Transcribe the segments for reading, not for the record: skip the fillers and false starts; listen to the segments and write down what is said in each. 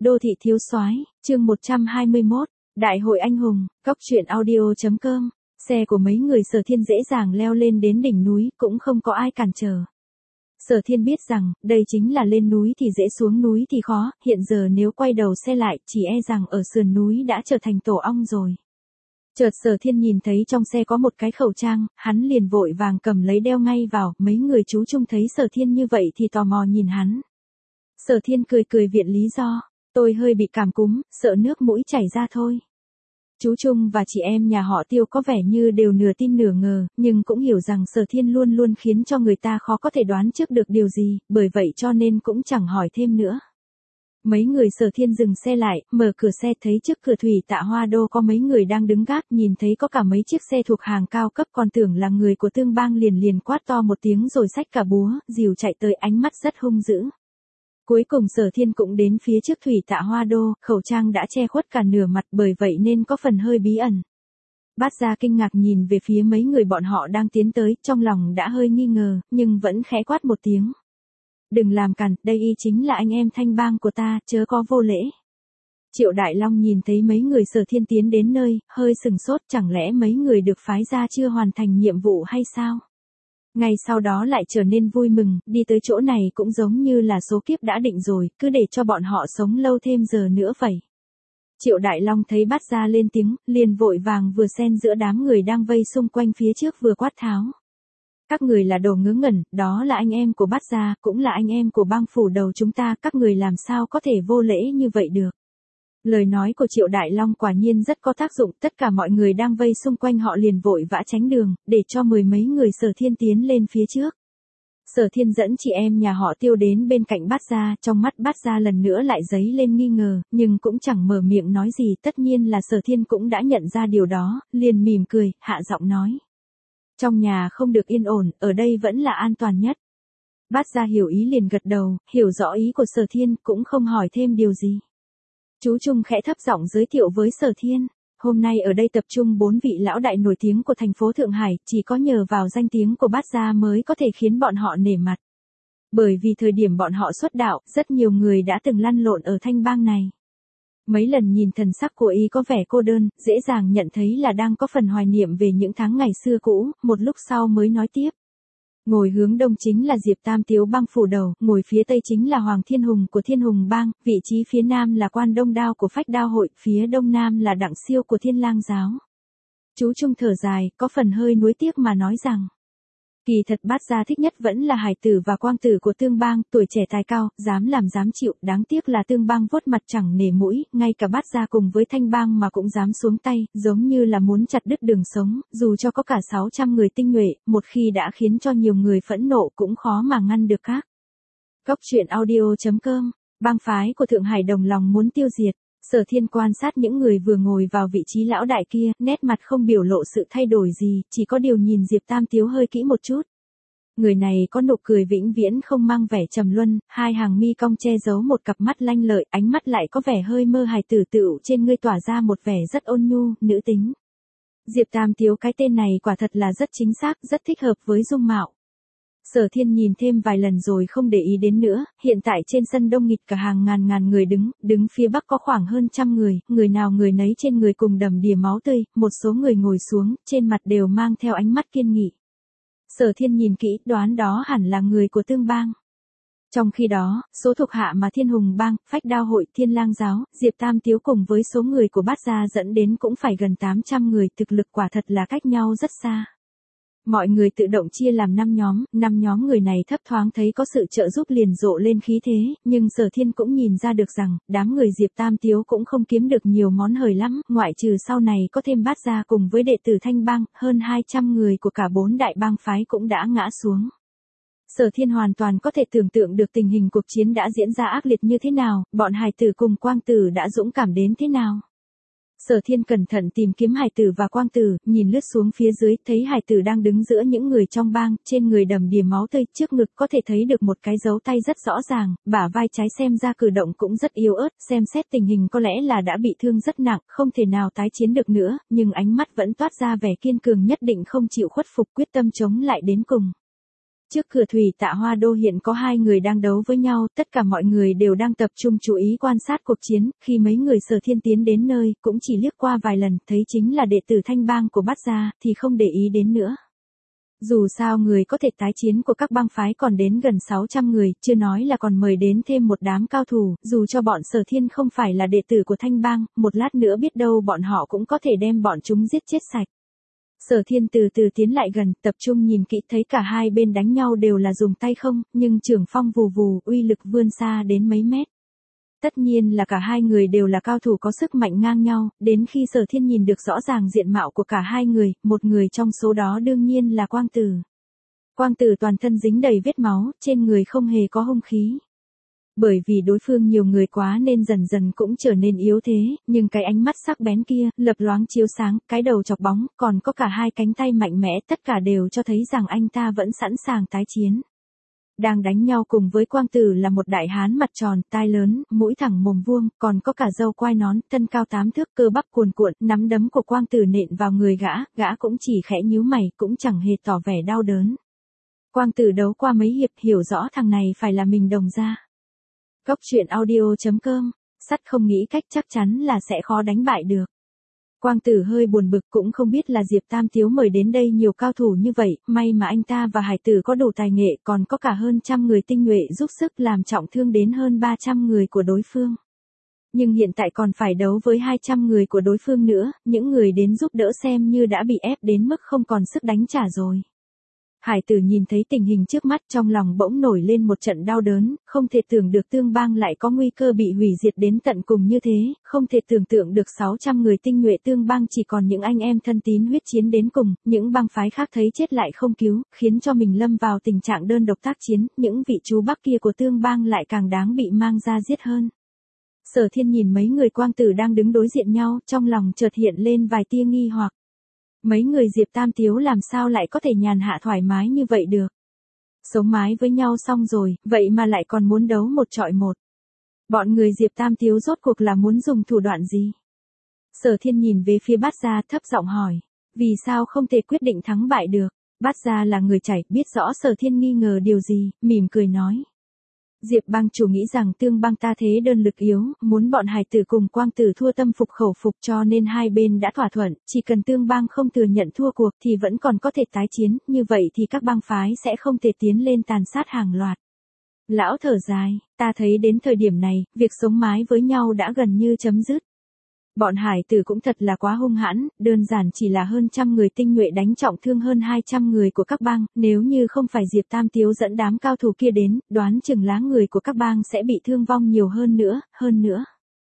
Đô thị thiếu soái, chương 121, Đại hội anh hùng, Cóc truyện audio.com. Xe của mấy người Sở Thiên dễ dàng leo lên đến đỉnh núi, cũng không có ai cản trở. Sở Thiên biết rằng, đây chính là lên núi thì dễ xuống núi thì khó, hiện giờ nếu quay đầu xe lại, chỉ e rằng ở sườn núi đã trở thành tổ ong rồi. Chợt Sở Thiên nhìn thấy trong xe có một cái khẩu trang, hắn liền vội vàng cầm lấy đeo ngay vào, mấy người chú Trung thấy Sở Thiên như vậy thì tò mò nhìn hắn. Sở Thiên cười cười viện lý do, tôi hơi bị cảm cúm, sợ nước mũi chảy ra thôi. Chú Trung và chị em nhà họ Tiêu có vẻ như đều nửa tin nửa ngờ, nhưng cũng hiểu rằng Sở Thiên luôn luôn khiến cho người ta khó có thể đoán trước được điều gì, bởi vậy cho nên cũng chẳng hỏi thêm nữa. Mấy người Sở Thiên dừng xe lại, mở cửa xe thấy trước cửa Thủy Tạ Hoa Đô có mấy người đang đứng gác, nhìn thấy có cả mấy chiếc xe thuộc hàng cao cấp còn tưởng là người của Tương Bang liền quát to một tiếng rồi xách cả búa, rìu chạy tới, ánh mắt rất hung dữ. Cuối cùng Sở Thiên cũng đến phía trước Thủy Tạ Hoa Đô, khẩu trang đã che khuất cả nửa mặt bởi vậy nên có phần hơi bí ẩn. Bát Gia kinh ngạc nhìn về phía mấy người bọn họ đang tiến tới, trong lòng đã hơi nghi ngờ, nhưng vẫn khẽ quát một tiếng. Đừng làm cản, đây y chính là anh em Thanh Bang của ta, chớ có vô lễ. Triệu Đại Long nhìn thấy mấy người Sở Thiên tiến đến nơi, hơi sừng sốt, chẳng lẽ mấy người được phái ra chưa hoàn thành nhiệm vụ hay sao? Ngay sau đó lại trở nên vui mừng, đi tới chỗ này cũng giống như là số kiếp đã định rồi, cứ để cho bọn họ sống lâu thêm giờ nữa vậy. Triệu Đại Long thấy Bát Gia lên tiếng, liền vội vàng vừa xen giữa đám người đang vây xung quanh phía trước vừa quát tháo. Các người là đồ ngớ ngẩn, đó là anh em của Bát Gia, cũng là anh em của bang phủ đầu chúng ta, các người làm sao có thể vô lễ như vậy được. Lời nói của Triệu Đại Long quả nhiên rất có tác dụng, tất cả mọi người đang vây xung quanh họ liền vội vã tránh đường, để cho mười mấy người Sở Thiên tiến lên phía trước. Sở Thiên dẫn chị em nhà họ Tiêu đến bên cạnh Bát Gia, trong mắt Bát Gia lần nữa lại dấy lên nghi ngờ, nhưng cũng chẳng mở miệng nói gì, tất nhiên là Sở Thiên cũng đã nhận ra điều đó, liền mỉm cười, hạ giọng nói. Trong nhà không được yên ổn, ở đây vẫn là an toàn nhất. Bát Gia hiểu ý liền gật đầu, hiểu rõ ý của Sở Thiên, cũng không hỏi thêm điều gì. Chú Trung khẽ thấp giọng giới thiệu với Sở Thiên, hôm nay ở đây tập trung 4 vị lão đại nổi tiếng của thành phố Thượng Hải, chỉ có nhờ vào danh tiếng của Bát Gia mới có thể khiến bọn họ nể mặt. Bởi vì thời điểm bọn họ xuất đạo, rất nhiều người đã từng lăn lộn ở Thanh Bang này. Mấy lần nhìn thần sắc của y có vẻ cô đơn, dễ dàng nhận thấy là đang có phần hoài niệm về những tháng ngày xưa cũ, một lúc sau mới nói tiếp. Ngồi hướng đông chính là Diệp Tam Tiếu bang phủ đầu, ngồi phía tây chính là Hoàng Thiên Hùng của Thiên Hùng bang, vị trí phía nam là Quan Đông Đao của Phách Đao hội, phía đông nam là Đặng Siêu của Thiên Lang giáo. Chú Trung thở dài, có phần hơi nuối tiếc mà nói rằng. Kỳ thật Bát Gia thích nhất vẫn là Hải Tử và Quang Tử của Tương Bang, tuổi trẻ tài cao, dám làm dám chịu, đáng tiếc là Tương Bang vuốt mặt chẳng nể mũi, ngay cả Bát Gia cùng với Thanh Bang mà cũng dám xuống tay, giống như là muốn chặt đứt đường sống, dù cho có cả 600 người tinh nhuệ, một khi đã khiến cho nhiều người phẫn nộ cũng khó mà ngăn được các. Cóc truyện audio.com, bang phái của Thượng Hải đồng lòng muốn tiêu diệt. Sở Thiên quan sát những người vừa ngồi vào vị trí lão đại kia, nét mặt không biểu lộ sự thay đổi gì, chỉ có điều nhìn Diệp Tam Tiếu hơi kỹ một chút. Người này có nụ cười vĩnh viễn không mang vẻ trầm luân, hai hàng mi cong che giấu một cặp mắt lanh lợi, ánh mắt lại có vẻ hơi mơ hài tử tựu trên ngươi tỏa ra một vẻ rất ôn nhu, nữ tính. Diệp Tam Tiếu cái tên này quả thật là rất chính xác, rất thích hợp với dung mạo. Sở Thiên nhìn thêm vài lần rồi không để ý đến nữa, hiện tại trên sân đông nghịt cả hàng ngàn người đứng phía bắc có khoảng hơn 100 người, người nào người nấy trên người cùng đầm đìa máu tươi, một số người ngồi xuống, trên mặt đều mang theo ánh mắt kiên nghị. Sở Thiên nhìn kỹ, đoán đó hẳn là người của Tương Bang. Trong khi đó, số thuộc hạ mà Thiên Hùng bang, Phách Đao hội, Thiên Lang giáo, Diệp Tam Tiếu cùng với số người của Bát Gia dẫn đến cũng phải gần 800 người, thực lực quả thật là cách nhau rất xa. Mọi người tự động chia làm 5 nhóm người này thấp thoáng thấy có sự trợ giúp liền rộ lên khí thế, nhưng Sở Thiên cũng nhìn ra được rằng, đám người Diệp Tam Tiếu cũng không kiếm được nhiều món hời lắm, ngoại trừ sau này có thêm Bát Gia cùng với đệ tử Thanh Bang, hơn 200 người của cả 4 đại bang phái cũng đã ngã xuống. Sở Thiên hoàn toàn có thể tưởng tượng được tình hình cuộc chiến đã diễn ra ác liệt như thế nào, bọn Hải Tử cùng Quang Tử đã dũng cảm đến thế nào. Sở Thiên cẩn thận tìm kiếm Hải Tử và Quang Tử, nhìn lướt xuống phía dưới, thấy Hải Tử đang đứng giữa những người trong bang, trên người đầm đìa máu tươi, trước ngực có thể thấy được một cái dấu tay rất rõ ràng, bả vai trái xem ra cử động cũng rất yếu ớt, xem xét tình hình có lẽ là đã bị thương rất nặng, không thể nào tái chiến được nữa, nhưng ánh mắt vẫn toát ra vẻ kiên cường nhất định không chịu khuất phục, quyết tâm chống lại đến cùng. Trước cửa thủy tạ Hoa Đô hiện có hai người đang đấu với nhau, tất cả mọi người đều đang tập trung chú ý quan sát cuộc chiến, khi mấy người Sở Thiên tiến đến nơi, cũng chỉ liếc qua vài lần, thấy chính là đệ tử Thanh bang của Bát gia, thì không để ý đến nữa. Dù sao người có thể tái chiến của các bang phái còn đến gần 600 người, chưa nói là còn mời đến thêm một đám cao thủ, dù cho bọn Sở Thiên không phải là đệ tử của Thanh bang, một lát nữa biết đâu bọn họ cũng có thể đem bọn chúng giết chết sạch. Sở Thiên từ từ tiến lại gần, tập trung nhìn kỹ thấy cả hai bên đánh nhau đều là dùng tay không, nhưng trường phong vù vù, uy lực vươn xa đến mấy mét. Tất nhiên là cả hai người đều là cao thủ có sức mạnh ngang nhau, đến khi Sở Thiên nhìn được rõ ràng diện mạo của cả hai người, một người trong số đó đương nhiên là Quang Tử. Quang Tử toàn thân dính đầy vết máu, trên người không hề có hung khí. Bởi vì đối phương nhiều người quá nên dần dần cũng trở nên yếu thế, nhưng cái ánh mắt sắc bén kia, lập loáng chiếu sáng, cái đầu chọc bóng, còn có cả hai cánh tay mạnh mẽ, tất cả đều cho thấy rằng anh ta vẫn sẵn sàng tái chiến. Đang đánh nhau cùng với Quang Tử là một đại hán mặt tròn, tai lớn, mũi thẳng mồm vuông, còn có cả râu quai nón, thân cao 8 thước, cơ bắp cuồn cuộn, nắm đấm của Quang Tử nện vào người gã cũng chỉ khẽ nhíu mày, cũng chẳng hề tỏ vẻ đau đớn. Quang Tử đấu qua mấy hiệp, hiểu rõ thằng này phải là mình đồng gia. Góc truyện audio.com, sắt không nghĩ cách chắc chắn là sẽ khó đánh bại được. Quang Tử hơi buồn bực, cũng không biết là Diệp Tam Tiếu mời đến đây nhiều cao thủ như vậy, may mà anh ta và Hải Tử có đủ tài nghệ, còn có cả hơn trăm người tinh nhuệ giúp sức làm trọng thương đến hơn 300 người của đối phương. Nhưng hiện tại còn phải đấu với 200 người của đối phương nữa, những người đến giúp đỡ xem như đã bị ép đến mức không còn sức đánh trả rồi. Hải Tử nhìn thấy tình hình trước mắt trong lòng bỗng nổi lên một trận đau đớn, không thể tưởng được Tương bang lại có nguy cơ bị hủy diệt đến tận cùng như thế, không thể tưởng tượng được 600 người tinh nhuệ Tương bang chỉ còn những anh em thân tín huyết chiến đến cùng, những bang phái khác thấy chết lại không cứu, khiến cho mình lâm vào tình trạng đơn độc tác chiến, những vị chú Bắc kia của Tương bang lại càng đáng bị mang ra giết hơn. Sở Thiên nhìn mấy người Quang Tử đang đứng đối diện nhau, trong lòng chợt hiện lên vài tia nghi hoặc. Mấy người Diệp Tam Tiếu làm sao lại có thể nhàn hạ thoải mái như vậy được. Sống mái với nhau xong rồi, vậy mà lại còn muốn đấu một chọi một. Bọn người Diệp Tam Tiếu rốt cuộc là muốn dùng thủ đoạn gì? Sở Thiên nhìn về phía Bát gia thấp giọng hỏi. Vì sao không thể quyết định thắng bại được? Bát gia là người chảy, biết rõ Sở Thiên nghi ngờ điều gì, mỉm cười nói. Diệp bang chủ nghĩ rằng Tương bang ta thế đơn lực yếu, muốn bọn Hải Tử cùng Quang Tử thua tâm phục khẩu phục, cho nên hai bên đã thỏa thuận, chỉ cần Tương bang không thừa nhận thua cuộc thì vẫn còn có thể tái chiến, như vậy thì các bang phái sẽ không thể tiến lên tàn sát hàng loạt. Lão thở dài, ta thấy đến thời điểm này, việc sống mái với nhau đã gần như chấm dứt. Bọn Hải Tử cũng thật là quá hung hãn, đơn giản chỉ là hơn trăm người tinh nhuệ đánh trọng thương hơn 200 người của các bang, nếu như không phải Diệp Tam Tiếu dẫn đám cao thủ kia đến, đoán chừng lá người của các bang sẽ bị thương vong nhiều hơn nữa.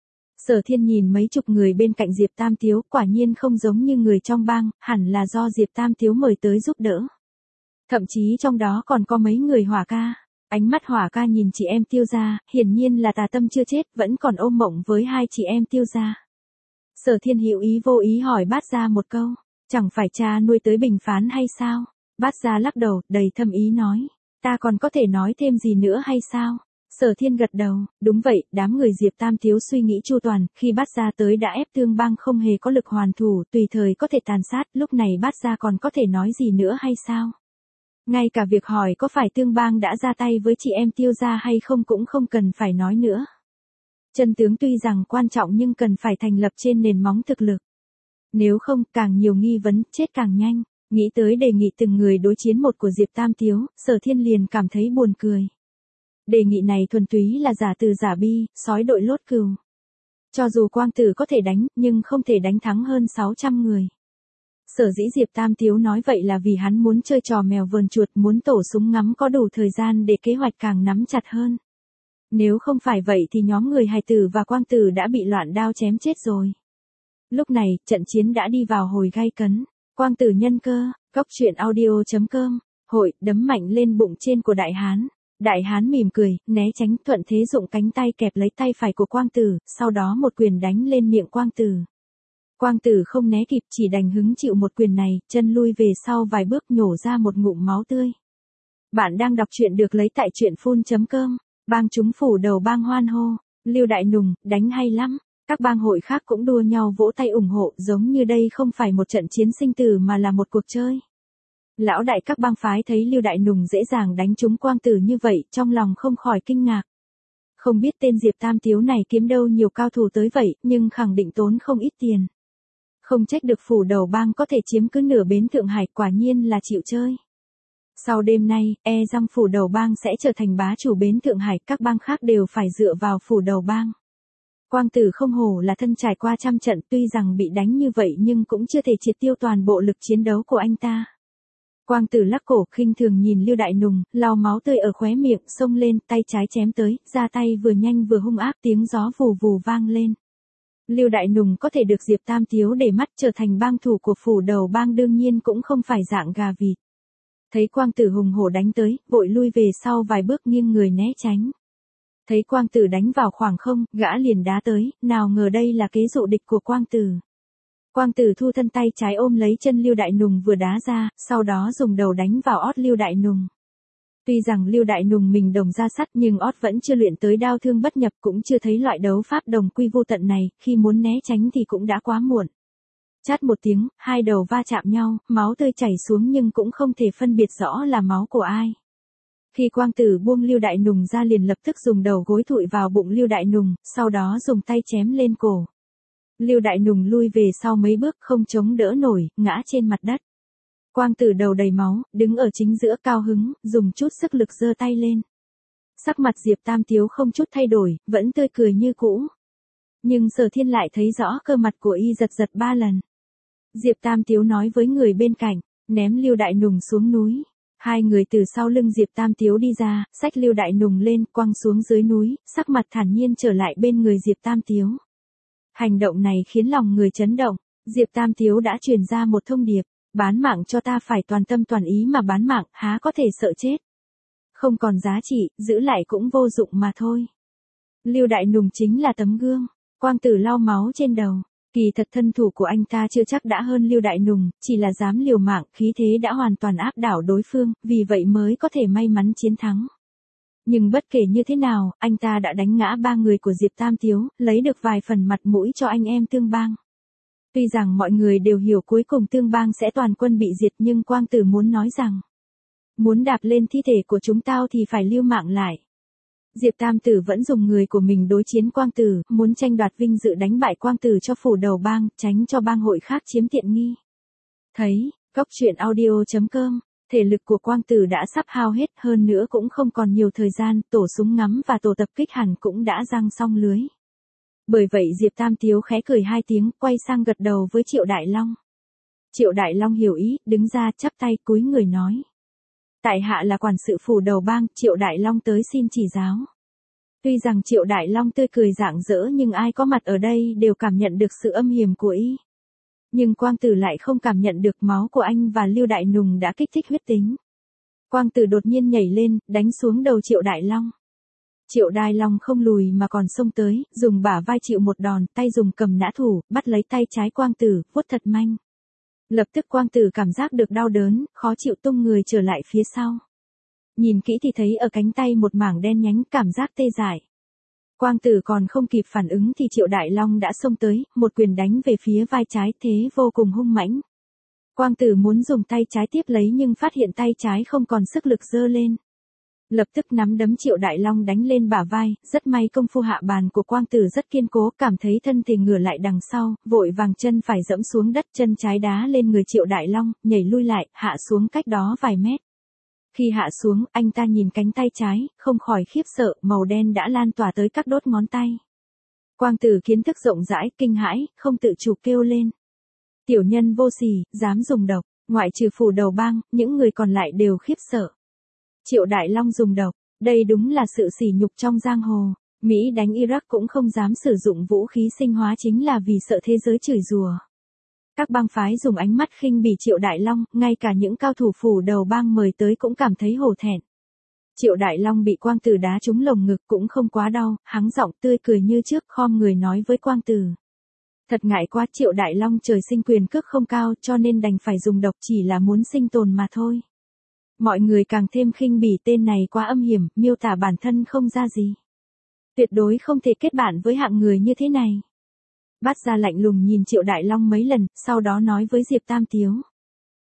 Sở Thiên nhìn mấy chục người bên cạnh Diệp Tam Tiếu, quả nhiên không giống như người trong bang, hẳn là do Diệp Tam Tiếu mời tới giúp đỡ. Thậm chí trong đó còn có mấy người Hỏa ca. Ánh mắt Hỏa ca nhìn chị em Tiêu gia, hiển nhiên là tà tâm chưa chết, vẫn còn ôm mộng với hai chị em Tiêu gia. Sở Thiên hữu ý vô ý hỏi Bát gia một câu, chẳng phải cha nuôi tới bình phán hay sao? Bát gia lắc đầu, đầy thâm ý nói, ta còn có thể nói thêm gì nữa hay sao? Sở Thiên gật đầu, đúng vậy, đám người Diệp Tam Tiếu suy nghĩ chu toàn, khi Bát gia tới đã ép Tương bang không hề có lực hoàn thủ, tùy thời có thể tàn sát, lúc này Bát gia còn có thể nói gì nữa hay sao? Ngay cả việc hỏi có phải Tương bang đã ra tay với chị em Tiêu gia hay không cũng không cần phải nói nữa. Chân tướng tuy rằng quan trọng nhưng cần phải thành lập trên nền móng thực lực. Nếu không, càng nhiều nghi vấn, chết càng nhanh. Nghĩ tới đề nghị từng người đối chiến một của Diệp Tam Tiếu, Sở Thiên liền cảm thấy buồn cười. Đề nghị này thuần túy là giả từ giả bi, sói đội lốt cừu. Cho dù Quang Tử có thể đánh, nhưng không thể đánh thắng hơn 600 người. Sở dĩ Diệp Tam Tiếu nói vậy là vì hắn muốn chơi trò mèo vờn chuột, muốn tổ súng ngắm có đủ thời gian để kế hoạch càng nắm chặt hơn. Nếu không phải vậy thì nhóm người Hải Tử và Quang Tử đã bị loạn đao chém chết rồi. Lúc này, trận chiến đã đi vào hồi gay cấn. Quang Tử nhân cơ, góc truyện audio.com, hội, đấm mạnh lên bụng trên của đại hán. Đại hán mỉm cười, né tránh, thuận thế dụng cánh tay kẹp lấy tay phải của Quang Tử, sau đó một quyền đánh lên miệng Quang Tử. Quang Tử không né kịp, chỉ đành hứng chịu một quyền này, chân lui về sau vài bước nhổ ra một ngụm máu tươi. Bạn đang đọc truyện được lấy tại truyện.com. Bang chúng phủ đầu bang hoan hô, Lưu Đại Nùng, đánh hay lắm. Các bang hội khác cũng đua nhau vỗ tay ủng hộ, giống như đây không phải một trận chiến sinh tử mà là một cuộc chơi. Lão đại các bang phái thấy Lưu Đại Nùng dễ dàng đánh trúng Quang Tử như vậy, trong lòng không khỏi kinh ngạc. Không biết tên Diệp Tam Tiếu này kiếm đâu nhiều cao thủ tới vậy, nhưng khẳng định tốn không ít tiền. Không trách được phủ đầu bang có thể chiếm cứ nửa bến Thượng Hải, quả nhiên là chịu chơi. Sau đêm nay, e rằng phủ đầu bang sẽ trở thành bá chủ bến Thượng Hải, các bang khác đều phải dựa vào phủ đầu bang. Quang Tử không hổ là thân trải qua trăm trận, tuy rằng bị đánh như vậy nhưng cũng chưa thể triệt tiêu toàn bộ lực chiến đấu của anh ta. Quang Tử lắc cổ khinh thường nhìn Lưu Đại Nùng, lau máu tươi ở khóe miệng, xông lên, tay trái chém tới, ra tay vừa nhanh vừa hung ác, tiếng gió vù vù vang lên. Lưu Đại Nùng có thể được Diệp Tam Tiếu để mắt trở thành bang thủ của phủ đầu bang đương nhiên cũng không phải dạng gà vịt. Thấy Quang Tử hùng hổ đánh tới, vội lui về sau vài bước nghiêng người né tránh. Thấy Quang Tử đánh vào khoảng không, gã liền đá tới, nào ngờ đây là kế dụ địch của Quang Tử. Quang Tử thu thân tay trái ôm lấy chân Lưu Đại Nùng vừa đá ra, sau đó dùng đầu đánh vào ót Lưu Đại Nùng. Tuy rằng Lưu Đại Nùng mình đồng ra sắt nhưng ót vẫn chưa luyện tới đao thương bất nhập, cũng chưa thấy loại đấu pháp đồng quy vô tận này, khi muốn né tránh thì cũng đã quá muộn. Chát một tiếng, hai đầu va chạm nhau, máu tươi chảy xuống nhưng cũng không thể phân biệt rõ là máu của ai. Khi Quang Tử buông Lưu Đại Nùng ra liền lập tức dùng đầu gối thụi vào bụng Lưu Đại Nùng, sau đó dùng tay chém lên cổ. Lưu Đại Nùng lui về sau mấy bước không chống đỡ nổi, ngã trên mặt đất. Quang Tử đầu đầy máu, đứng ở chính giữa cao hứng, dùng chút sức lực giơ tay lên. Sắc mặt Diệp Tam Tiếu không chút thay đổi, vẫn tươi cười như cũ. Nhưng Sở Thiên lại thấy rõ cơ mặt của y giật giật 3 lần. Diệp Tam Tiếu nói với người bên cạnh, ném Lưu Đại Nùng xuống núi. Hai người từ sau lưng Diệp Tam Tiếu đi ra, xách Lưu Đại Nùng lên, quăng xuống dưới núi, sắc mặt thản nhiên trở lại bên người Diệp Tam Tiếu. Hành động này khiến lòng người chấn động, Diệp Tam Tiếu đã truyền ra một thông điệp, bán mạng cho ta phải toàn tâm toàn ý mà bán mạng, há có thể sợ chết. Không còn giá trị, giữ lại cũng vô dụng mà thôi. Lưu Đại Nùng chính là tấm gương, Quang Tử lau máu trên đầu. Kỳ thật thân thủ của anh ta chưa chắc đã hơn Lưu Đại Nùng, chỉ là dám liều mạng, khí thế đã hoàn toàn áp đảo đối phương, vì vậy mới có thể may mắn chiến thắng. Nhưng bất kể như thế nào, anh ta đã đánh ngã 3 người của Diệp Tam Tiếu, lấy được vài phần mặt mũi cho anh em Tương Bang. Tuy rằng mọi người đều hiểu cuối cùng Tương Bang sẽ toàn quân bị diệt, nhưng Quang Tử muốn nói rằng, muốn đạp lên thi thể của chúng tao thì phải lưu mạng lại. Diệp Tam Tử vẫn dùng người của mình đối chiến Quang Tử, muốn tranh đoạt vinh dự đánh bại Quang Tử cho phủ đầu bang, tránh cho bang hội khác chiếm tiện nghi. Thấy, Cốc Truyện Audio.com, thể lực của Quang Tử đã sắp hao hết, hơn nữa cũng không còn nhiều thời gian, tổ súng ngắm và tổ tập kích hẳn cũng đã giăng xong lưới. Bởi vậy Diệp Tam Tiếu khẽ cười 2 tiếng, quay sang gật đầu với Triệu Đại Long. Triệu Đại Long hiểu ý, đứng ra chắp tay cúi người nói. Tại hạ là quản sự phủ đầu bang, Triệu Đại Long tới xin chỉ giáo. Tuy rằng Triệu Đại Long tươi cười rạng rỡ nhưng ai có mặt ở đây đều cảm nhận được sự âm hiểm của y. Nhưng Quang Tử lại không cảm nhận được, máu của anh và Lưu Đại Nùng đã kích thích huyết tính. Quang Tử đột nhiên nhảy lên, đánh xuống đầu Triệu Đại Long. Triệu Đại Long không lùi mà còn xông tới, dùng bả vai chịu một đòn, tay dùng cầm nã thủ, bắt lấy tay trái Quang Tử, vuốt thật mạnh. Lập tức Quang Tử cảm giác được đau đớn, khó chịu tung người trở lại phía sau. Nhìn kỹ thì thấy ở cánh tay một mảng đen nhánh, cảm giác tê dại. Quang Tử còn không kịp phản ứng thì Triệu Đại Long đã xông tới, một quyền đánh về phía vai trái, thế vô cùng hung mãnh. Quang Tử muốn dùng tay trái tiếp lấy nhưng phát hiện tay trái không còn sức lực giơ lên. Lập tức nắm đấm Triệu Đại Long đánh lên bả vai, rất may công phu hạ bàn của Quang Tử rất kiên cố, cảm thấy thân thể ngửa lại đằng sau, vội vàng chân phải dẫm xuống đất, chân trái đá lên người Triệu Đại Long, nhảy lui lại, hạ xuống cách đó vài mét. Khi hạ xuống, anh ta nhìn cánh tay trái, không khỏi khiếp sợ, màu đen đã lan tỏa tới các đốt ngón tay. Quang Tử kiến thức rộng rãi, kinh hãi, không tự chủ kêu lên. Tiểu nhân vô sỉ, dám dùng độc, ngoại trừ phủ đầu bang, những người còn lại đều khiếp sợ. Triệu Đại Long dùng độc, đây đúng là sự sỉ nhục trong giang hồ. Mỹ đánh Iraq cũng không dám sử dụng vũ khí sinh hóa chính là vì sợ thế giới chửi rủa. Các bang phái dùng ánh mắt khinh bỉ Triệu Đại Long, ngay cả những cao thủ phủ đầu bang mời tới cũng cảm thấy hổ thẹn. Triệu Đại Long bị Quang Tử đá trúng lồng ngực cũng không quá đau, hắng giọng tươi cười như trước, khom người nói với Quang Tử. Thật ngại quá, Triệu Đại Long trời sinh quyền cước không cao cho nên đành phải dùng độc, chỉ là muốn sinh tồn mà thôi. Mọi người càng thêm khinh bỉ tên này quá âm hiểm, miêu tả bản thân không ra gì. Tuyệt đối không thể kết bạn với hạng người như thế này. Bát Gia lạnh lùng nhìn Triệu Đại Long mấy lần, sau đó nói với Diệp Tam Tiếu.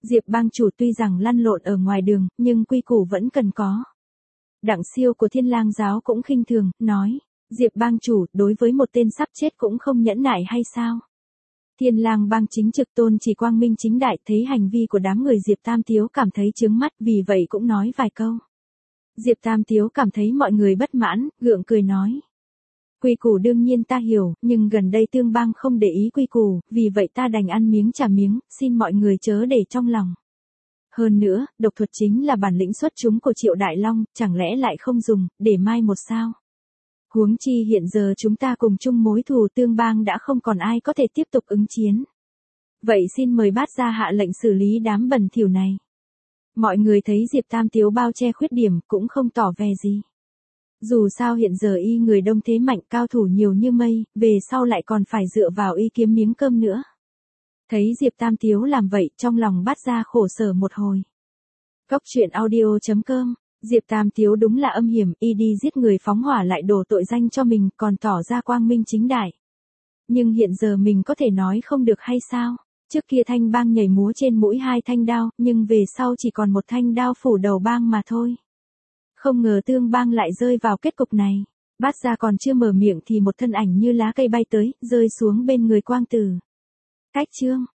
Diệp bang chủ tuy rằng lăn lộn ở ngoài đường, nhưng quy củ vẫn cần có. Đặng Siêu của Thiên Lang giáo cũng khinh thường, nói, Diệp bang chủ, đối với một tên sắp chết cũng không nhẫn nại hay sao? Thiên Lang bang chính trực Tôn Chỉ quang minh chính đại, thấy hành vi của đám người Diệp Tam Tiếu cảm thấy chướng mắt, vì vậy cũng nói vài câu. Diệp Tam Tiếu cảm thấy mọi người bất mãn, gượng cười nói. Quy củ đương nhiên ta hiểu, nhưng gần đây Tương Bang không để ý quy củ, vì vậy ta đành ăn miếng trả miếng, xin mọi người chớ để trong lòng. Hơn nữa, độc thuật chính là bản lĩnh xuất chúng của Triệu Đại Long, chẳng lẽ lại không dùng, để mai một sao? Huống chi hiện giờ chúng ta cùng chung mối thù, Tương Bang đã không còn ai có thể tiếp tục ứng chiến. Vậy xin mời bát gia hạ lệnh xử lý đám bẩn thỉu này. Mọi người thấy Diệp Tam Tiếu bao che khuyết điểm cũng không tỏ vẻ gì. Dù sao hiện giờ y người đông thế mạnh, cao thủ nhiều như mây, về sau lại còn phải dựa vào y kiếm miếng cơm nữa. Thấy Diệp Tam Tiếu làm vậy, trong lòng bát gia khổ sở một hồi. Cốc truyện audio.com. Diệp Tam Tiếu đúng là âm hiểm, y đi giết người phóng hỏa lại đổ tội danh cho mình, còn tỏ ra quang minh chính đại. Nhưng hiện giờ mình có thể nói không được hay sao? Trước kia Thanh Bang nhảy múa trên mũi 2 thanh đao, nhưng về sau chỉ còn một thanh đao phủ đầu bang mà thôi. Không ngờ Tương Bang lại rơi vào kết cục này. Bát gia còn chưa mở miệng thì một thân ảnh như lá cây bay tới, rơi xuống bên người Quang Tử. Cách chương